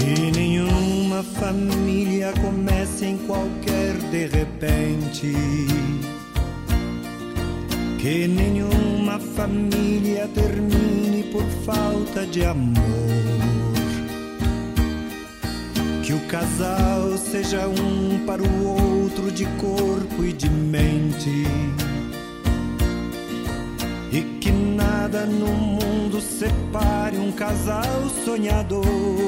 Que nenhuma família comece em qualquer de repente. Que nenhuma família termine por falta de amor. Que o casal seja um para o outro de corpo e de mente. E que nada no mundo separe um casal sonhador.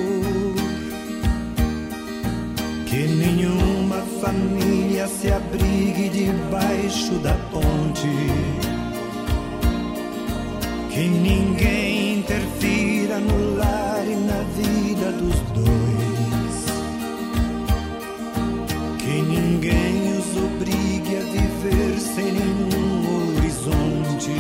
Que nenhuma família se abrigue debaixo da ponte. Que ninguém interfira no lar e na vida dos dois. Que ninguém os obrigue a viver sem nenhum horizonte.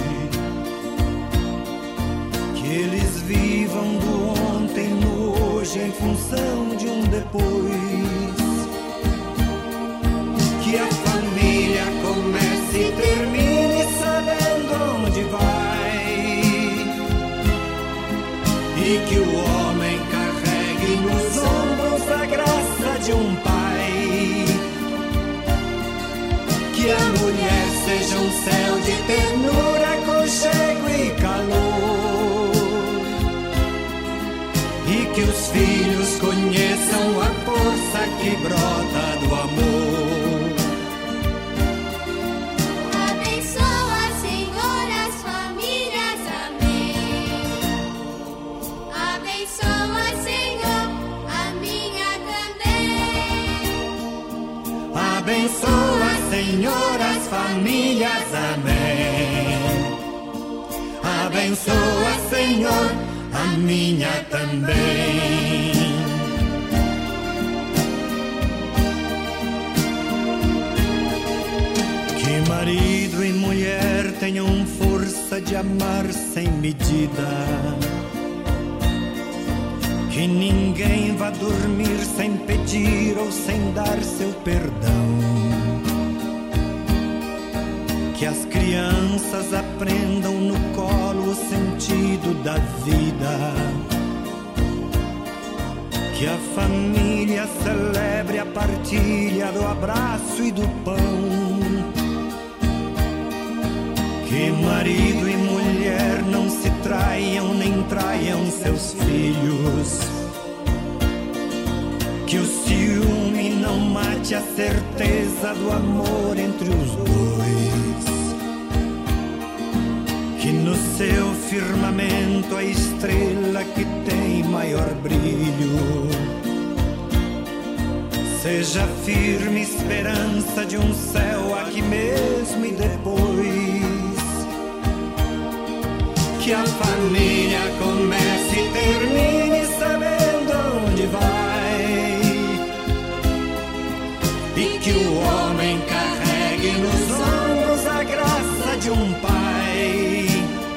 Que eles vivam do ontem no hoje em função de um depois. Que a família comece e termine sabendo onde vai. E que o homem carregue nos ombros a graça de um pai. Que a mulher seja um céu de ternura, aconchego e calor. E que os filhos conheçam a força que brota do amor. Abençoa, Senhor, as famílias, amém. Abençoa, Senhor, a minha também. Que marido e mulher tenham força de amar sem medida. Que ninguém vá dormir sem pedir ou sem dar seu perdão. Que as crianças aprendam no colo o sentido da vida. Que a família celebre a partilha do abraço e do pão. Que marido e mulher não se traiam nem traiam seus filhos. Que o ciúme não mate a certeza do amor entre os dois. Que no seu firmamento a estrela que tem maior brilho seja firme esperança de um céu aqui mesmo e depois. Que a família comece e termine sabendo onde vai. E que o homem carregue nos ombros a graça de um pai.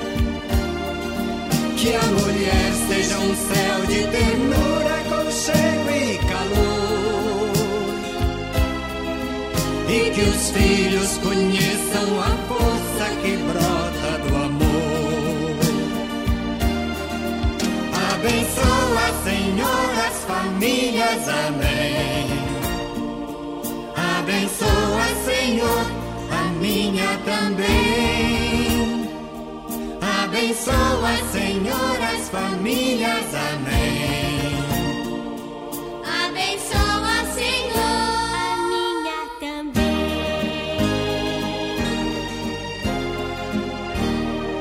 Que a mulher seja um céu de ternura, aconchego e calor. E que os filhos conheçam a força que brota do amor. Abençoa, Senhor, as famílias, amém. Abençoa, Senhor, a minha também. Abençoa, Senhor, as famílias, amém. Abençoa, Senhor, a minha também.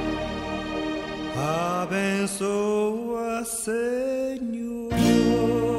Abençoa, Senhor.